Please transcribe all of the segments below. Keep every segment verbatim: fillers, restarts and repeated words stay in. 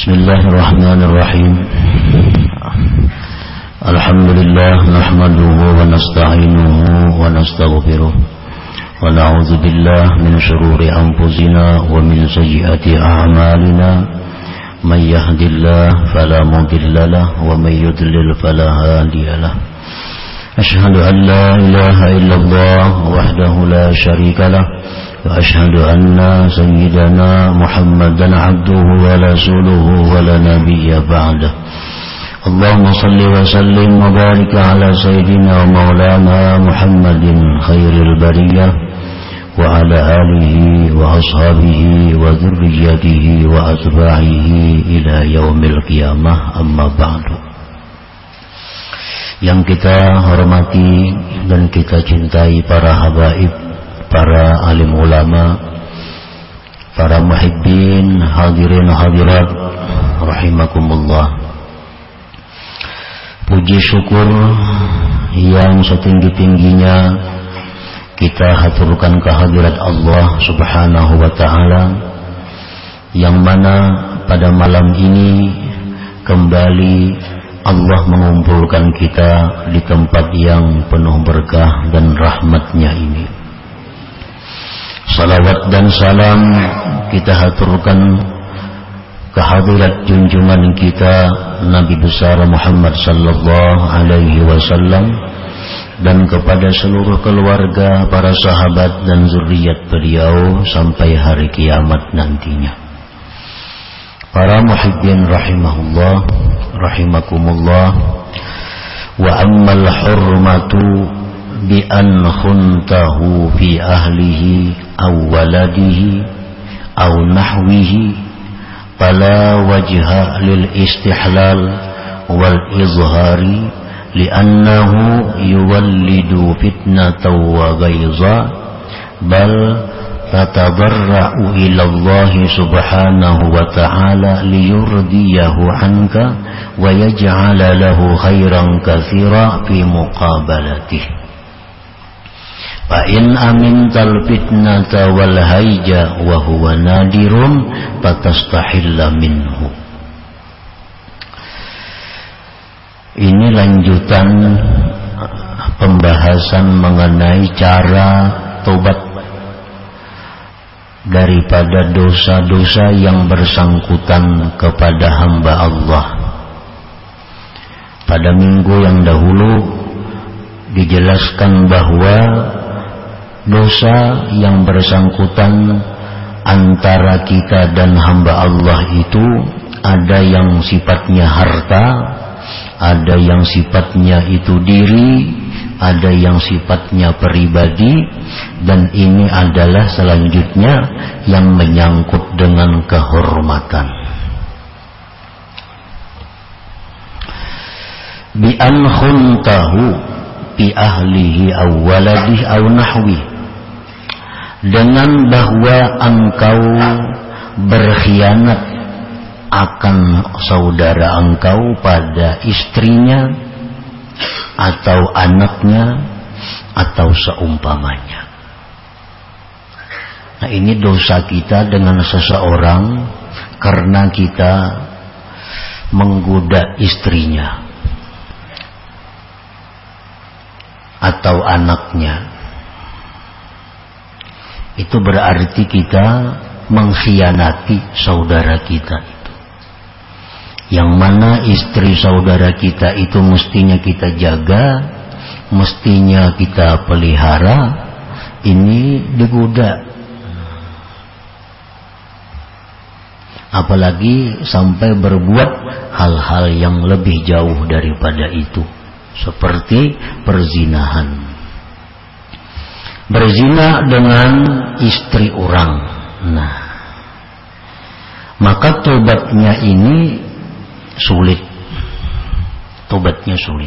Bismillahirrahmanirrahim. Alhamdulillah nahmaduhu wa nasta'inuhu wa nastaghfiruh wa na'udzu billahi min shururi anfusina wa min sayyiati a'malina. May yahdihillahu fala mudilla lahu wa may yudlil fala hadiya lahu. Asyhadu an la ilaha illallah wahdahu la syarika lahu wa asyhadu anna sayyidana Muhammadan abduhu wa rasuluhu wa la nabiyya ba'dah. Allahumma salli wa sallim wa barik ala sayyidina wa maulana Muhammadin khairil bariyah wa ala alihi wa ashabihi wa dzurriyyatihi wa atba'ihi ila yaumil qiyamah, amma ba'du. Yang kita hormati dan kita cintai para habaib, para alim ulama, para muhibbin, hadirin hadirat rahimakumullah. Puji syukur yang setinggi-tingginya kita haturkan kehadirat Allah Subhanahu wa ta'ala, yang mana pada malam ini kembali Allah mengumpulkan kita di tempat yang penuh berkah dan rahmatnya ini. Salawat dan salam kita haturkan kehadirat junjungan kita Nabi besar Muhammad sallallahu alaihi wasallam dan kepada seluruh keluarga, para sahabat dan zuriat beliau sampai hari kiamat nantinya. Para muhibbin rahimahullah rahimakumullah. Wa ammal hurmatu bi an khuntahu fi ahlihi aw waladihi aw nahwihi fala wajha lil istihlal wal izhari li'annahu yuwallidu fitnatan wa ghaiza bal tatadarra'u ila Allah subhanahu wa ta'ala liyurdiyahu anka wa yaj'ala lahu khairan katsira fi muqabalatihi. Fa in amintal fitnata wal hayja wa huwa nadirun fatastahilla minhu. Ini lanjutan pembahasan mengenai cara tobat daripada dosa-dosa yang bersangkutan kepada hamba Allah. Pada minggu yang dahulu dijelaskan bahwa dosa yang bersangkutan antara kita dan hamba Allah itu ada yang sifatnya harta, ada yang sifatnya itu diri, ada yang sifatnya pribadi, dan ini adalah selanjutnya yang menyangkut dengan kehormatan. Bi an khuntahu bi ahlihi aw waladihi aw nahwi, dengan bahwa engkau berkhianat akan saudara engkau pada istrinya atau anaknya atau seumpamanya. Nah, ini dosa kita dengan seseorang karena kita menggoda istrinya atau anaknya. Itu berarti kita mengkhianati saudara kita itu, yang mana istri saudara kita itu mestinya kita jaga, mestinya kita pelihara. Ini digoda, apalagi sampai berbuat hal-hal yang lebih jauh daripada itu, seperti perzinahan. Berzina dengan istri orang. Nah, maka tobatnya ini sulit. Tobatnya sulit.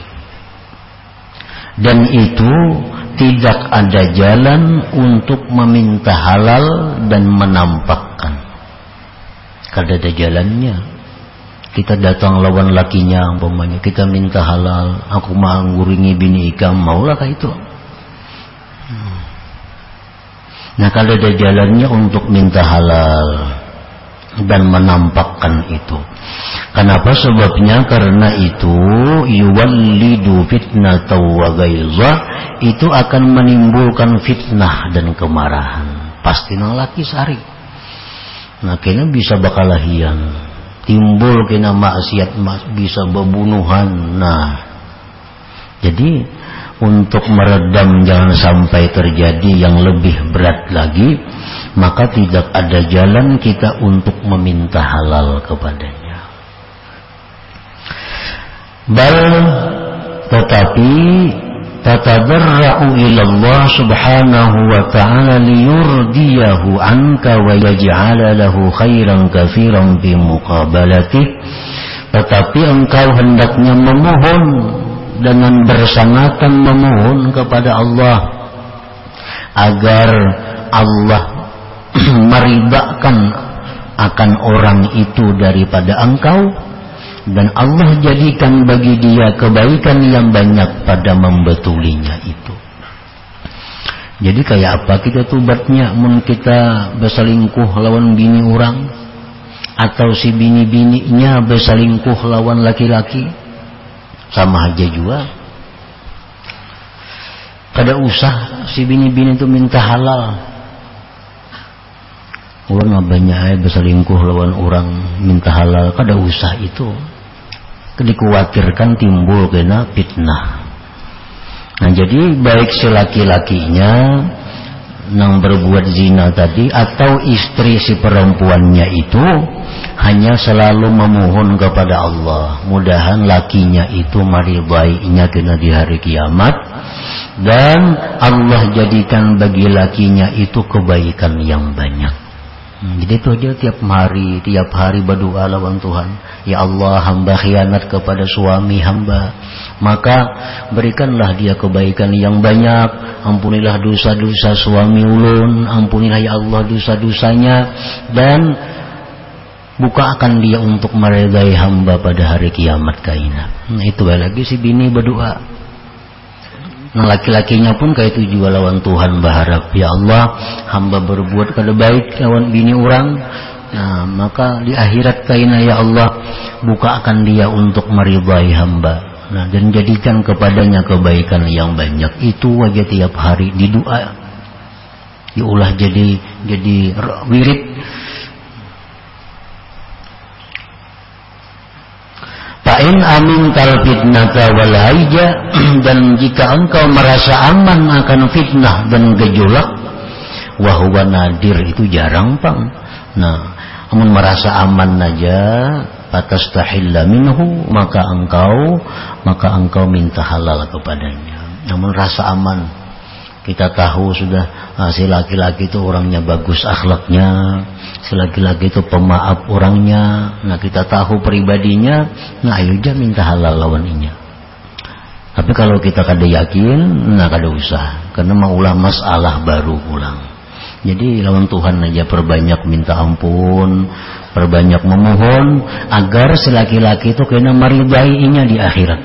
Dan itu tidak ada jalan untuk meminta halal dan menampakkan. Kada ada jalannya. Kita datang lawan lakinya, umpamanya kita minta halal, aku mau nguringi bini ikam, maulah kah itu? Nah, kalau ada jalannya untuk minta halal, dan menampakkan itu. Kenapa sebabnya? Karena itu yuwallidu fitnatan wa ghaiza, itu akan menimbulkan fitnah dan kemarahan. Pasti nang laki sari. Nah kena bisa bakalahian, timbul kena maksiat, bisa bebunuhan. Nah jadi untuk meredam jangan sampai terjadi yang lebih berat lagi, maka tidak ada jalan kita untuk meminta halal kepadanya. Bal tetapi tatadarra'u ila Allah subhanahu wa ta'ala liyurdiyahu anka wa yaj'ala lahu khairan katsiran fi muqabalatih. Tetapi engkau hendaknya memohon dengan bersangatan memohon kepada Allah agar Allah meribakan akan orang itu daripada engkau, dan Allah jadikan bagi dia kebaikan yang banyak pada membetulinya itu. Jadi kayak apa kita tubatnya? Mun kita berselingkuh lawan bini orang, atau si bini-bininya berselingkuh lawan laki-laki, sama aja juga. Kada usah si bini-bini itu minta halal. Orang banyak berselingkuh lawan orang minta halal, kada usah itu. Dikhawatirkan timbul kena fitnah. Nah jadi baik si laki-lakinya nang berbuat zina tadi atau istri si perempuannya itu hanya selalu memohon kepada Allah, mudahan lakinya itu maridainya kena di hari kiamat, dan Allah jadikan bagi lakinya itu kebaikan yang banyak. Hmm, jadi itu aja tiap hari, tiap hari berdoa lawan Tuhan. Ya Allah, hamba khianat kepada suami hamba, maka berikanlah dia kebaikan yang banyak. Ampunilah dosa-dosa suami ulun, ampunilah ya Allah dosa-dosanya, dan bukakan dia untuk meridai hamba pada hari kiamat kaina. Nah itu lagi si bini berdoa. Nah laki-lakinya pun kayak itu juga lawan Tuhan berharap, ya Allah hamba berbuat kada baik lawan bini orang, nah maka di akhirat kaina ya Allah bukakan dia untuk meridai hamba, nah dan jadikan kepadanya kebaikan yang banyak. Itu aja tiap hari di doa diulah jadi jadi wirid. Fa'in amin kal fitnata wal haija, dan jika engkau merasa aman akan fitnah dan gejolak, wahuwa nadir, itu jarang pang. Nah, amun merasa aman aja, fatastahilla minhu, maka engkau maka engkau minta halal kepadanya. Namun rasa aman, kita tahu sudah nah, si laki-laki itu orangnya bagus akhlaknya, si laki-laki itu pemaaf orangnya, nah kita tahu pribadinya, nah ayo aja minta halal lawaninya. Tapi kalau kita kada yakin, nah kada usah, karena mau ulah masalah baru ulang. Jadi lawan Tuhan aja perbanyak minta ampun, perbanyak memohon agar si laki-laki itu kena meridainya di akhirat.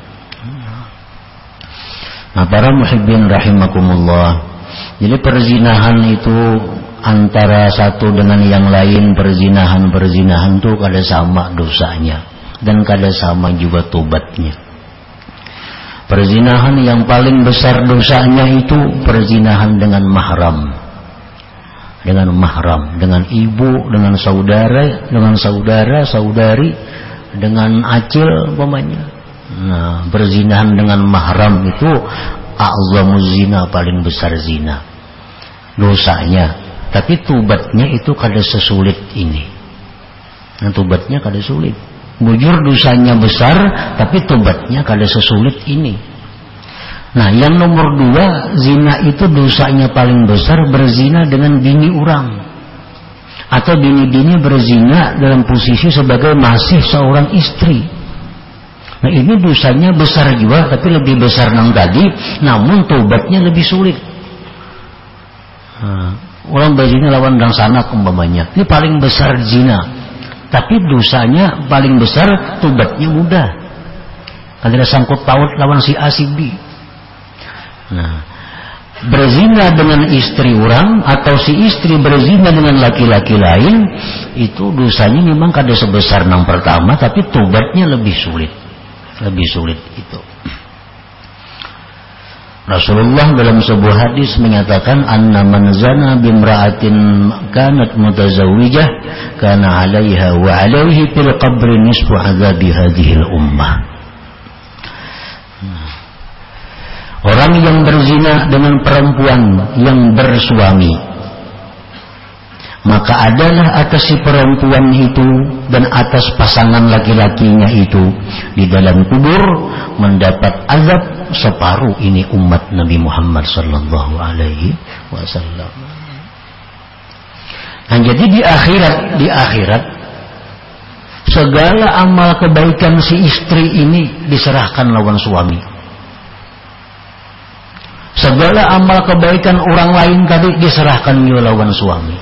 Nah para muhibbin rahimakumullah, jadi perzinahan itu antara satu dengan yang lain, perzinahan-perzinahan itu kada sama dosanya dan kada sama juga tobatnya. Perzinahan yang paling besar dosanya itu perzinahan dengan mahram, dengan mahram, dengan ibu, dengan saudara, dengan saudara, saudari, dengan acil umpamanya. Nah, berzinahan dengan mahram itu a'zamuz zina, paling besar zina dosanya. Tapi tubatnya itu kada sesulit ini. Nah, tubatnya kada sulit. Bujur dosanya besar, tapi tubatnya kada sesulit ini. Nah, yang nomor dua, zina itu dosanya paling besar berzina dengan bini orang, atau bini-bini berzina dalam posisi sebagai masih seorang istri. Nah ini dosanya besar juga, tapi lebih besar nang tadi, namun tobatnya lebih sulit. Nah, orang berzina lawan dang sanak umpamanya, ini paling besar zina, tapi dosanya paling besar, tobatnya mudah. Kalau ada sangkut paut lawan si A si B. Nah, berzina dengan istri orang atau si istri berzina dengan laki-laki lain, itu dosanya memang kada sebesar yang pertama, tapi tobatnya lebih sulit. Lebih sulit itu. Rasulullah dalam sebuah hadis menyatakan, anna man zana bimra'atin kanat mutazawwijah kana 'alaiha wa 'alaihi fil qabri nisfu 'adzabi hadhil ummah. Orang yang berzina dengan perempuan yang bersuami, maka adalah atas si perempuan itu dan atas pasangan laki-lakinya itu di dalam kubur mendapat azab separuh ini umat Nabi Muhammad sallallahu alaihi wasallam. Nah, jadi di akhirat, di akhirat segala amal kebaikan si istri ini diserahkan lawan suami. Segala amal kebaikan orang lain tadi diserahkan lawan suami.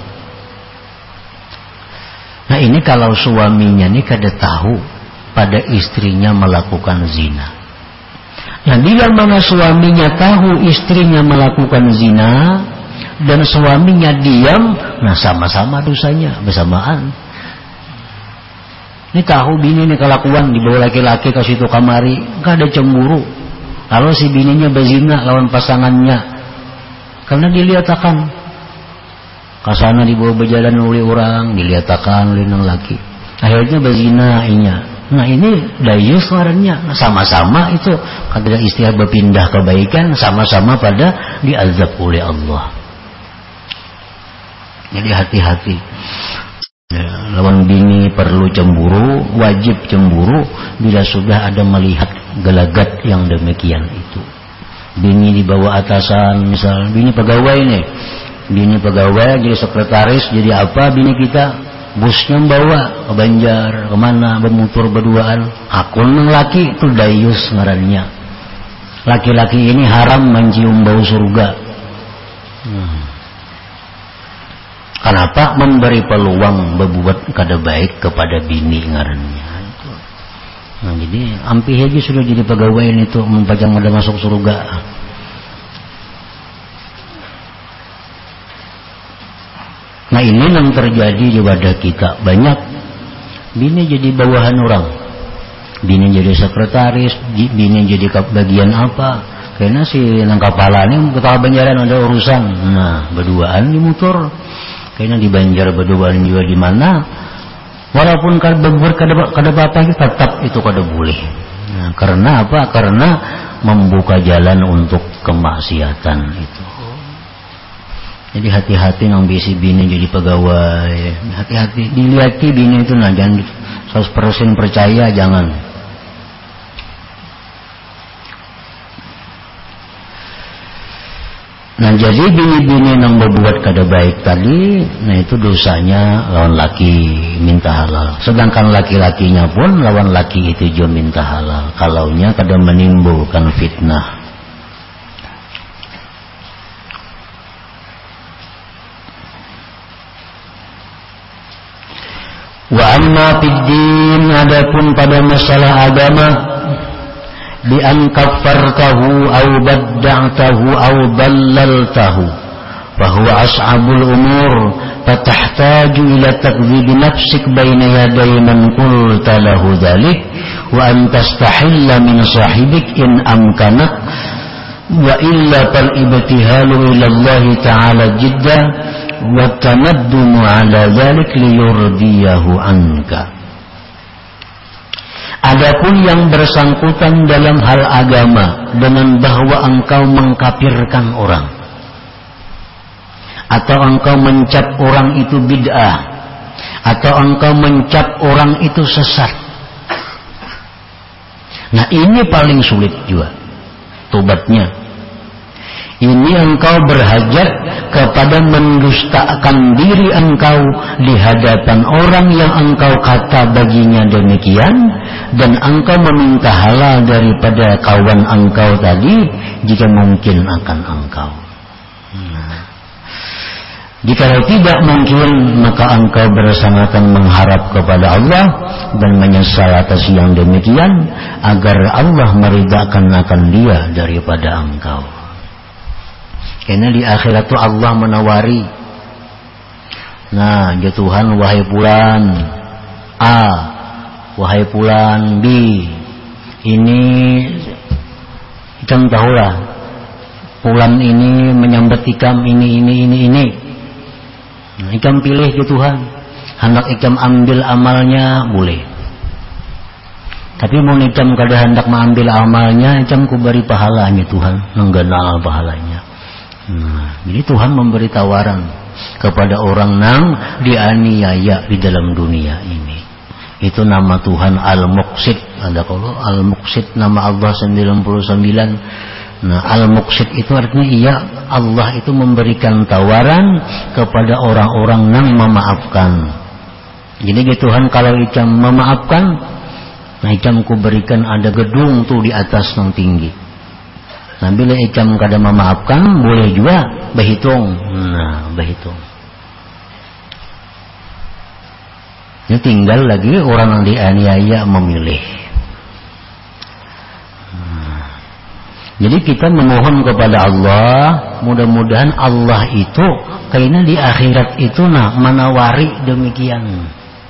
Nah, ini kalau suaminya ini kada tahu pada istrinya melakukan zina. Nah, bila mana suaminya tahu istrinya melakukan zina dan suaminya diam, nah sama-sama dosanya bersamaan. Ini tahu bini ini kelakuan dibawa laki-laki ke situ kamari, kada cemburu. Kalau si bininya berzina lawan pasangannya, karena dilihat-akan kasana dibawa berjalan oleh orang, dilihat-akan oleh nang laki, akhirnya berzina inya. Nah, ini dayus ngarannya. Nah, sama-sama itu kata istilah berpindah kebaikan, sama-sama pada diazab oleh Allah. Jadi hati-hati. Ya, lawan bini perlu cemburu, wajib cemburu bila sudah ada melihat gelagat yang demikian itu. Bini di bawah atasan, misal bini pegawai nih, bini pegawai jadi sekretaris, jadi apa bini kita, busnya bawa ke Banjar, kemana bermutur berduaan, akun ng laki itu dayus ngarannya. Laki-laki ini haram mencium bau surga. Hmm. Kenapa? Memberi peluang berbuat kada baik kepada bini ngarannya itu. Nah, jadi ampih aja sudah jadi pegawai itu mempajang ada masuk surga. Nah, ini yang terjadi di wadah kita. Banyak bini jadi bawahan orang, bini jadi sekretaris, bini jadi bagian apa, karena si nang kepala ini kepala Banjaran ada urusan. Nah, berduaan di motor. Kayaknya di Banjar berduaan juga di mana, walaupun kada berbuat kada kada apa tetap itu kada boleh. Nah, karena apa? Karena membuka jalan untuk kemaksiatan itu. Jadi hati-hati nang bisi bini jadi pegawai. Hati-hati dilihati bini itu, nah jangan seratus persen percaya, jangan. Nah, jadi bini-bini yang berbuat kada baik tadi, nah itu dosanya lawan laki minta halal. Sedangkan laki-lakinya pun lawan laki itu juga minta halal. Kalaunya kada menimbulkan fitnah. Wa amma fiddin, adapun pada masalah agama, bi an kaffartahu aw badda'tahu aw dallaltahu fa huwa as'abul umur fatahtaju ila takdhib nafsik baina yaday man qulta lahu dhalik wa an tastahilla min sahibik in amkanak wa illa fal ibtihalu ila Allah ta'ala jidda wa tanaddumu ala dhalik liyurdiyahu anka. Adapun yang bersangkutan dalam hal agama dengan bahwa engkau mengkafirkan orang atau engkau mencap orang itu bid'ah atau engkau mencap orang itu sesat, nah ini paling sulit juga tobatnya. Ini engkau berhajat kepada mendustakan diri engkau di hadapan orang yang engkau kata baginya demikian, dan engkau meminta halal daripada kawan engkau tadi jika mungkin akan engkau. Nah, jika tidak mungkin, maka engkau bersangatan mengharap kepada Allah dan menyesal atas yang demikian agar Allah meridhakan akan dia daripada engkau. Karena di akhirat tuh Allah menawari. Nah, ya Tuhan, wahai fulan A, wahai fulan B, ini ikam tahulah, fulan ini menyambat ikam ini ini ini ini. Nah, ikam pilih ya Tuhan, hendak ikam ambil amalnya boleh. Tapi mau ikam kada hendak mengambil amalnya, ikam ku beri pahalanya Tuhan, nengganal pahalanya. Nah, jadi Tuhan memberi tawaran kepada orang nang dianiaya di dalam dunia ini. Itu nama Tuhan Al-Muqsid. Ada kalau Al-Muqsid nama Allah sembilan puluh sembilan. Nah, Al-Muqsid itu artinya iya, Allah itu memberikan tawaran kepada orang-orang nang memaafkan. Jadi Tuhan kalau ikam memaafkan, nah ikam ku berikan ada gedung tuh di atas yang tinggi. Nah bila ikam kada memaafkan, boleh juga berhitung. Nah berhitung. Ini tinggal lagi orang yang dianiaya memilih. Nah, jadi kita memohon kepada Allah, mudah-mudahan Allah itu kayaknya di akhirat itu nah menawari demikian.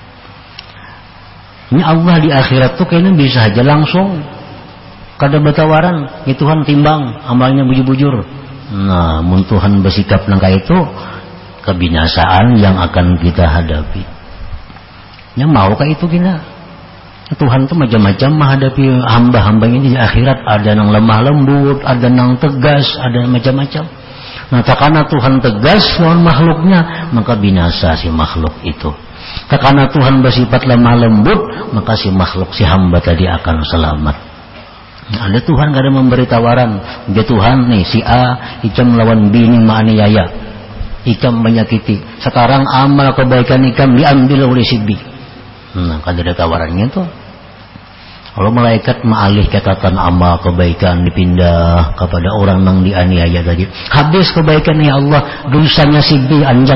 Ini Allah di akhirat tuh kayaknya bisa aja langsung kada bertawaran, ya Tuhan timbang amalnya bujur-bujur. Nah, mun Tuhan bersikap nangka itu, kebinasaan yang akan kita hadapi. Yang mau kah itu kita? Tuhan tuh macam-macam menghadapi hamba-hambanya di akhirat. Ada yang lemah lembut, ada yang tegas, ada macam-macam. Nah, takana Tuhan tegas lawan makhluknya, maka binasa si makhluk itu. Takana Tuhan bersifat lemah lembut, maka si makhluk si hamba tadi akan selamat. Nah, ada Tuhan gak ada memberi tawaran. Dia Tuhan nih si A ikam melawan B ini ma'aniaya, ikam menyakiti. Sekarang amal kebaikan ikam diambil oleh si B. Nah, kan ada tawarannya tuh. Kalau malaikat ma'alih catatan amal kebaikan dipindah kepada orang yang dianiaya tadi. Habis kebaikan ya Allah, dosanya si B anjak.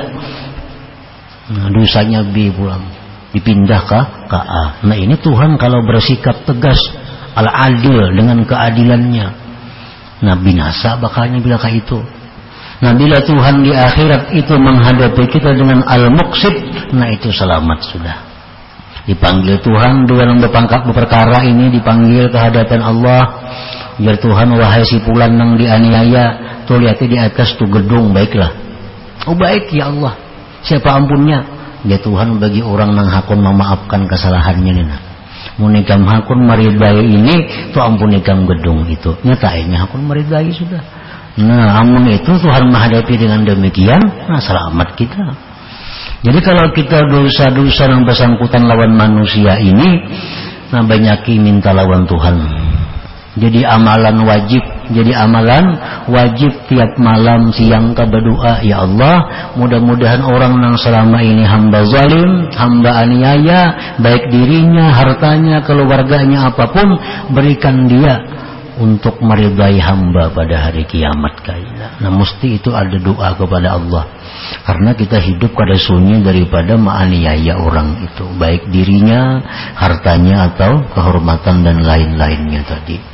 Nah, dosanya B pulang dipindah ke ke A. Nah, ini Tuhan kalau bersikap tegas, al-adil dengan keadilannya. Nah, binasa bakalnya bila kayak itu. Nah, bila Tuhan di akhirat itu menghadapi kita dengan al-muqsid, nah itu selamat sudah. Dipanggil Tuhan dua yang berpangkat berperkara ini dipanggil ke hadapan Allah. Biar Tuhan, wahai si fulan yang dianiaya, tuh lihat di atas tuh gedung, baiklah. Oh baik ya Allah, siapa ampunnya? Ya Tuhan, bagi orang yang hakun memaafkan kesalahannya nih. Nah, munikam hakun meridai ini tuh ampunikam gedung itu. Nyatainya hakun meridai sudah. Nah, amun itu Tuhan menghadapi dengan demikian, nah selamat kita. Jadi kalau kita dosa-dosa yang bersangkutan lawan manusia ini, nah banyaki minta lawan Tuhan. Jadi amalan wajib, jadi amalan wajib tiap malam siang ke berdoa, ya Allah, mudah-mudahan orang yang selama ini hamba zalim, hamba aniaya, baik dirinya, hartanya, keluarganya, apapun, berikan dia untuk meridai hamba pada hari kiamat kayaknya. Nah, mesti itu ada doa kepada Allah. Karena kita hidup kada sunyi daripada menganiaya orang itu, baik dirinya, hartanya atau kehormatan dan lain-lainnya tadi.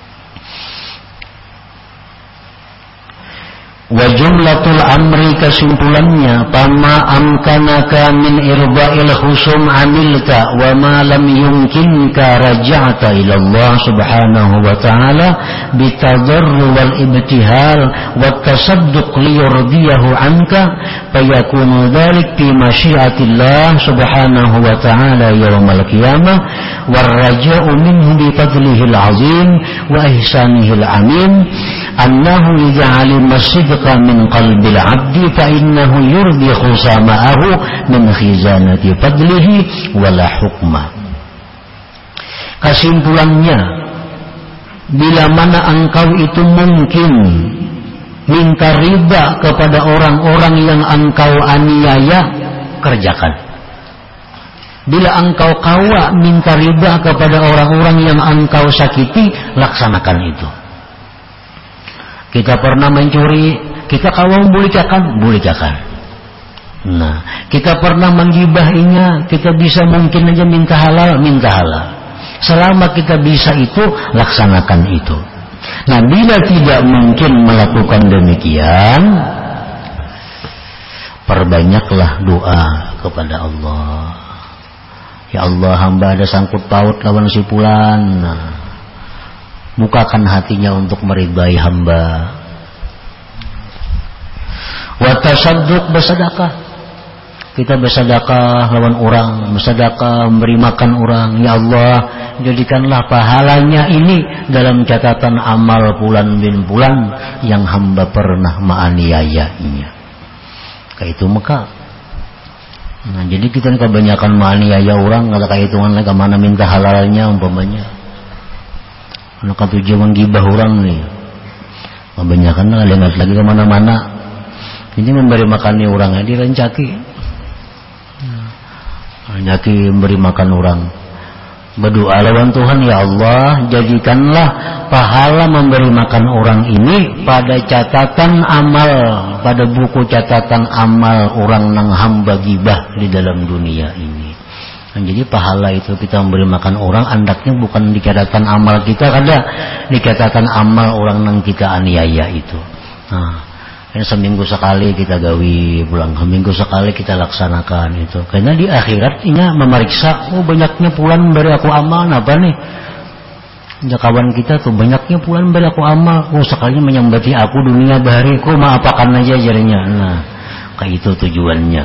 Wa jumlatul amri, kesimpulannya, pama amkanaka min irba'il khusum amilta wa ma lam yumkinka raja'ta ila Allah subhanahu wa ta'ala bitadarru wal ibtihal wa tasadduq liyurdiyahu anka fayakunu dhalik fi masyiatillah subhanahu wa ta'ala yawmal qiyamah war raja'u minhu bi fadlihil azim wa ihsanihil amin annahu yaj'alu masjid min qalbil abdi fa innahu yurdi khusama'ahu min khizanati fadlihi wala hukma. Kesimpulannya, bila mana engkau itu mungkin minta riba kepada orang-orang yang engkau aniaya, kerjakan. Bila engkau kawa minta riba kepada orang-orang yang engkau sakiti, laksanakan itu. Kita pernah mencuri, kita kawal bolehkan, bolehkan. Nah, kita pernah menggibahinya, kita bisa mungkin aja minta halal, minta halal. Selama kita bisa itu, laksanakan itu. Nah, bila tidak mungkin melakukan demikian, perbanyaklah doa kepada Allah. Ya Allah, hamba ada sangkut paut lawan si fulan. Nah, bukakan hatinya untuk meridai hamba. Wa tasadduq, bersedekah. Kita bersedekah lawan orang, bersedekah memberi makan orang. Ya Allah, jadikanlah pahalanya ini dalam catatan amal fulan bin fulan yang hamba pernah menganiayainya. Kayak itu maka. Nah, jadi kita kebanyakan menganiaya orang, kalau kayak hitungan lagi mana minta halalnya umpamanya. Kalau tujuan menggibah orang nih, kebanyakan lah lihat lagi kemana-mana. Ini memberi makannya orangnya direncaki, rencaki memberi makan orang. Berdoa lawan Tuhan, ya Allah, jadikanlah pahala memberi makan orang ini pada catatan amal, pada buku catatan amal orang nang hamba gibah di dalam dunia ini. Nah, jadi pahala itu kita memberi makan orang, andaknya bukan di catatan amal kita, kada di catatan amal orang nang kita aniaya itu. Nah, seminggu sekali kita gawi, pulang seminggu sekali kita laksanakan itu. Karena di akhirat ini memeriksa, oh banyaknya pulang beri aku amal apa nih? Ya, kawan kita tuh banyaknya pulang beri aku amal, oh sekalinya menyambati aku dunia bahari, kok maapakan aja jarinya. Nah, kayak itu tujuannya.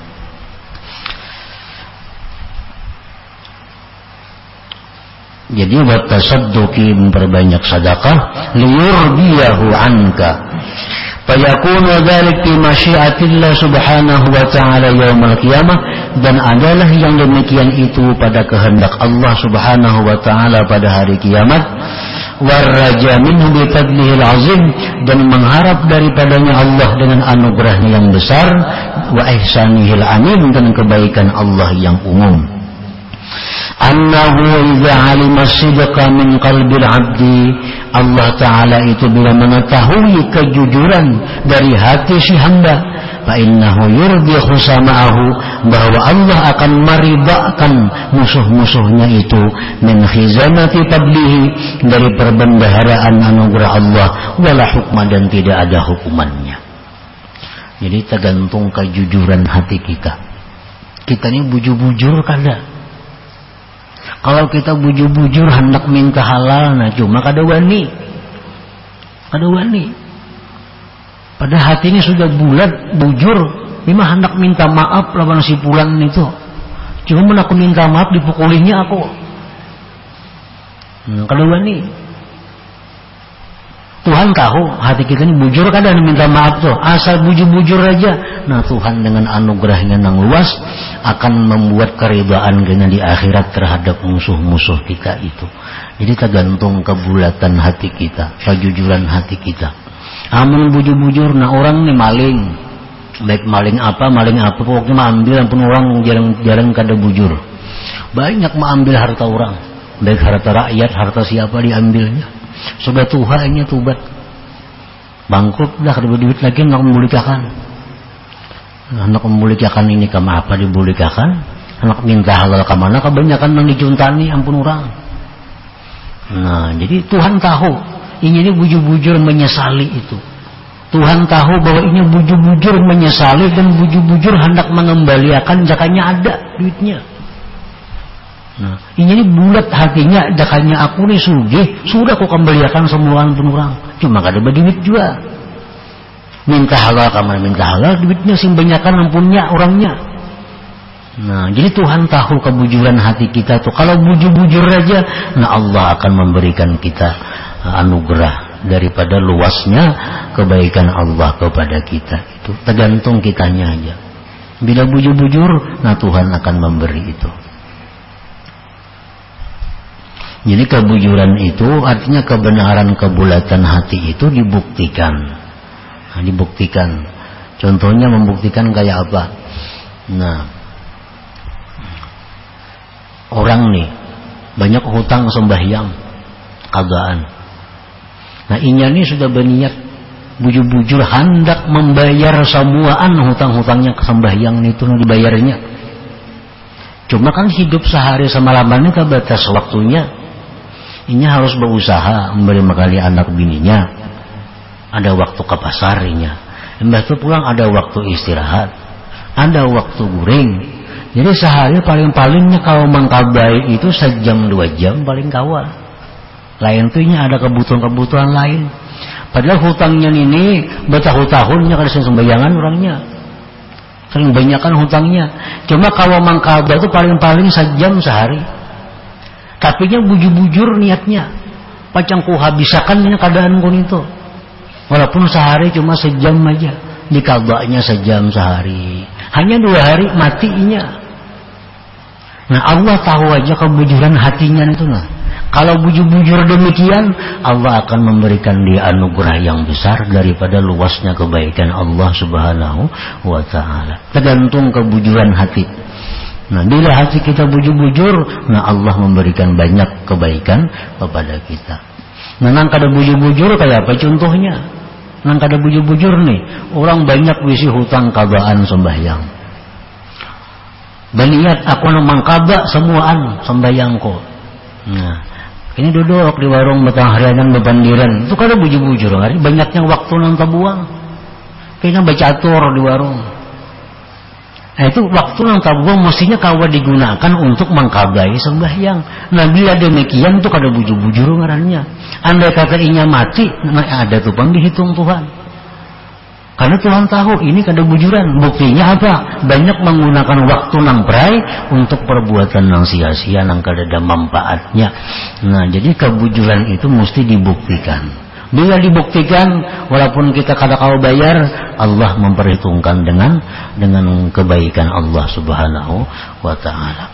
Jadi buat tasadduqi, memperbanyak sedekah, liyurdiyahu anka. Fayakunu dzalik fi masyiatillah subhanahu wa ta'ala yaumil qiyamah, dan adalah yang demikian itu pada kehendak Allah subhanahu wa ta'ala pada hari kiamat. Warraja minhu bi fadlihil azim, dan mengharap daripadanya Allah dengan anugerahnya yang besar. Wa ihsanihil amin, dan kebaikan Allah yang umum. Annahu idza alima sidqa min qalbil abdi, Allah Ta'ala itu bila mengetahui kejujuran dari hati si hamba, fa innahu yurdi khusama'ahu, bahwa Allah akan meribakan musuh-musuhnya itu, min khizanati fadlihi, dari perbendaharaan anugerah Allah, wala hukma, dan tidak ada hukumannya. Jadi tergantung kejujuran hati kita. Kita ini bujur-bujur kada. Kalau kita bujur-bujur hendak minta halal, nah cuma kada wani, kada wani. Pada hatinya sudah bulat, bujur, memang hendak minta maaf lawan si fulan itu. Cuma aku minta maaf dipukulinya aku. Nah, kada wani. Tuhan tahu hati kita ini bujur kada minta maaf tuh, asal bujur-bujur aja. Nah, Tuhan dengan anugerahnya yang luas akan membuat keridaan kita di akhirat terhadap musuh-musuh kita itu. Jadi tergantung kebulatan hati kita, kejujuran hati kita. Amun bujur-bujur, nah orang nih maling, baik maling apa, maling apa, pokoknya mengambil, pun orang jarang-jarang kada bujur. Banyak mengambil harta orang, baik harta rakyat, harta siapa diambilnya. Sudah tua ini tubat, bangkrut dah, kada duit lagi, nak memulikakan. Anak memulikakan ini kama apa dibulikakan? Anak minta halal kemana? Kebanyakan yang dijuntani, ampun orang. Nah, jadi Tuhan tahu ini bujur-bujur menyesali itu. Tuhan tahu bahwa ini bujur-bujur menyesali dan bujur-bujur hendak mengembalikan jakanya ada duitnya. Nah, ini bulat hatinya, jakanya aku nih sugih, sudah aku kembalikan semua ampun orang. Cuma kada berduit juga. Minta halal kamar minta halal, duitnya sing banyakan ampunnya orangnya. Nah, jadi Tuhan tahu kebujuran hati kita tuh. Kalau bujur-bujur aja, nah Allah akan memberikan kita anugerah daripada luasnya kebaikan Allah kepada kita. Itu tergantung kitanya aja. Bila bujur-bujur, nah Tuhan akan memberi itu. Jadi kebujuran itu artinya kebenaran kebulatan hati itu dibuktikan. Nah, dibuktikan. Contohnya membuktikan kayak apa? Nah, orang nih banyak hutang sembahyang kagaan. Nah, inya nih sudah berniat bujur-bujur hendak membayar semuaan hutang-hutangnya sembahyang itu dibayarnya. Cuma kan hidup sehari semalamannya kebatas waktunya. Ini harus berusaha memberi makan anak bininya. Ada waktu ke pasar inya. Mbah itu pulang ada waktu istirahat. Ada waktu guring. Jadi sehari paling-palingnya kalau mengkabai itu sejam dua jam paling kawal. Lain tuhnya ada kebutuhan-kebutuhan lain. Padahal hutangnya ini bertahun-tahunnya kada sembayangan orangnya. Sering banyakkan hutangnya. Cuma kalau mengkabai itu paling-paling sejam sehari. Tapi nya bujur-bujur niatnya. Pacang ku habisakannya keadaan kun itu. Walaupun sehari cuma sejam aja. Dikabaknya sejam sehari. Hanya dua hari matinya. Nah Allah tahu aja kebujuran hatinya itu nah. Kalau bujur-bujur demikian, Allah akan memberikan dia anugerah yang besar daripada luasnya kebaikan Allah Subhanahu wa ta'ala. Tergantung kebujuran hati. Nah bila hati kita bujur-bujur, nah Allah memberikan banyak kebaikan kepada kita. Nah nang kada bujur-bujur kayak apa contohnya? Nang kada bujur-bujur nih, orang banyak wisi hutang kabaan sembahyang. Baniat aku nang mangkaba semuaan sembahyangku. Nah, ini duduk di warung betang harian bebandiran. Itu kada bujur-bujur, banyaknya waktu nang tabuang. Kayaknya bacatur di warung. Nah itu waktu yang tabung mestinya kawa digunakan untuk mengkabai sembahyang. Nah bila demikian tuh kada bujur-bujur ngarannya. Andai kata inya mati, nah ada tuh pang dihitung Tuhan. Karena Tuhan tahu ini kada bujuran. Buktinya apa? Banyak menggunakan waktu nang prai untuk perbuatan nang sia-sia nang kada ada manfaatnya. Nah jadi kebujuran itu mesti dibuktikan. Bila dibuktikan, walaupun kita kada kau bayar, Allah memperhitungkan dengan dengan kebaikan Allah Subhanahu wa ta'ala.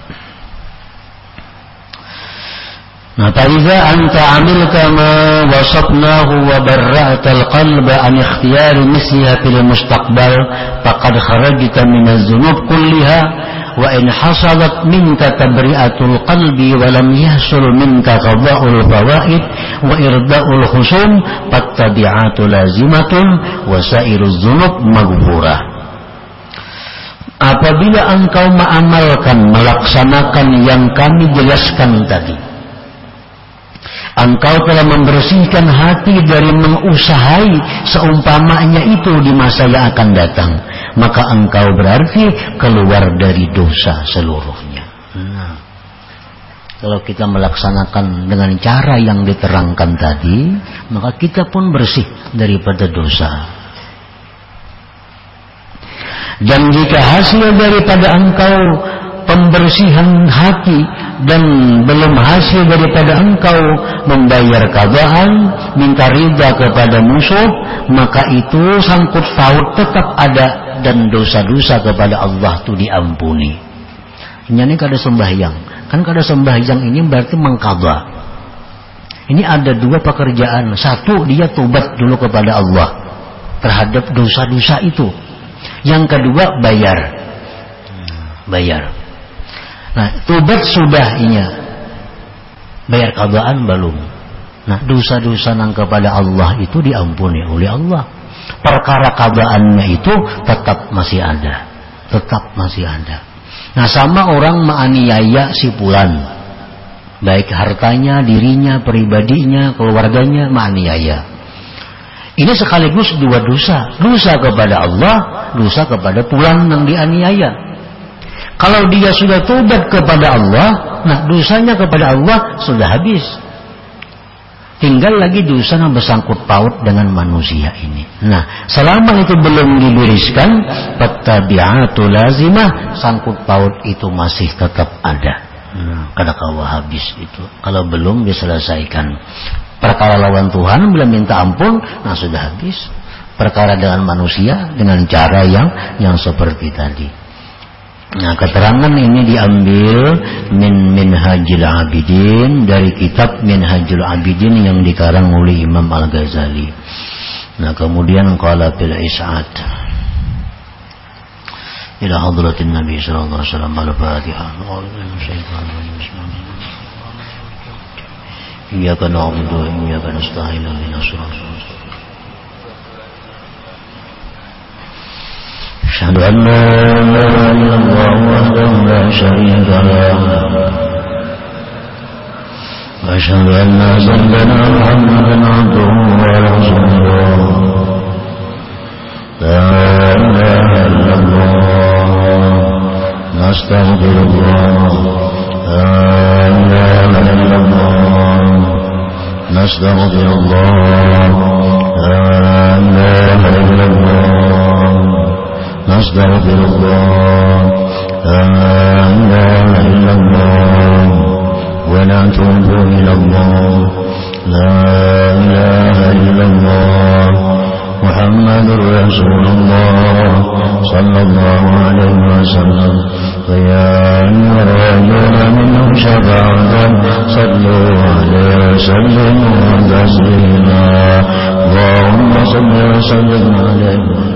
Nah, faiza anta amilta ma wasafnahu wa barra'ta al-qalba an ikhtiyari misliha fil mustaqbal faqad kharajta min az-zunub kulliha wa in hasalat minka tabri'atul qalbi wa lam yahsul minka qada'ul fawaid wa irda'ul khusum fattabi'atu lazimatun wa sairuz dzunub maghfurah. Apabila engkau mengamalkan melaksanakan yang kami jelaskan tadi, engkau telah membersihkan hati dari mengusahai seumpamanya itu di masa yang akan datang, maka engkau berarti keluar dari dosa seluruhnya. Nah, kalau kita melaksanakan dengan cara yang diterangkan tadi, maka kita pun bersih daripada dosa. Dan jika hasil daripada engkau pembersihan hati dan belum hasil daripada engkau membayar qadaan, minta ridha kepada musuh, maka itu sangkut paut tetap ada dan dosa-dosa kepada Allah itu diampuni. Ini kada sembahyang. Kan kada sembahyang ini berarti mengqadha. Ini ada dua pekerjaan. Satu, dia tobat dulu kepada Allah terhadap dosa-dosa itu. Yang kedua, bayar. Bayar. Nah, tobat sudah inya. Bayar qadaan belum. Nah, dosa-dosa nang kepada Allah itu diampuni oleh Allah. Perkara qadaannya itu tetap masih ada. Tetap masih ada. Nah, sama orang menganiaya si fulan. Baik hartanya, dirinya, pribadinya, keluarganya menganiaya. Ini sekaligus dua dosa. Dosa kepada Allah, dosa kepada fulan yang dianiaya. Kalau dia sudah tobat kepada Allah, nah dosanya kepada Allah sudah habis. Tinggal lagi dosa yang bersangkut paut dengan manusia ini. Nah, selama itu belum dibereskan, fattabi'atu lazimah, sangkut paut itu masih tetap ada. Nah, kada kawa habis itu. Kalau belum diselesaikan. Perkara lawan Tuhan bila minta ampun, nah sudah habis. Perkara dengan manusia dengan cara yang yang seperti tadi. Nah, keterangan ini diambil min Minhajul Abidin, dari kitab Minhajul Abidin yang dikarang oleh Imam Al-Ghazali. Nah, kemudian qala fil is'ad ila hadratin Nabi sallallahu alaihi wasallam al-Fatihah. Iyyaka na'budu wa iyyaka nasta'in ihdinas siratal mustaqim. أشهد أن لا إله إلا الله وحده لا شريك له أشهد أن سيدنا محمدا عبده ورسوله لا إله إلا الله نستغفر الله لا إله إلا الله نستغفر الله لا إله إلا الله نستغفر الله لا إله إلا الله ونتوب إلى الله لا إله إلا الله محمد رسول الله صلى الله عليه وسلم فيا أيها الرجل منهم شفاعة صلوا عليه وسلموا تسليما اللهم صل وسلم عليه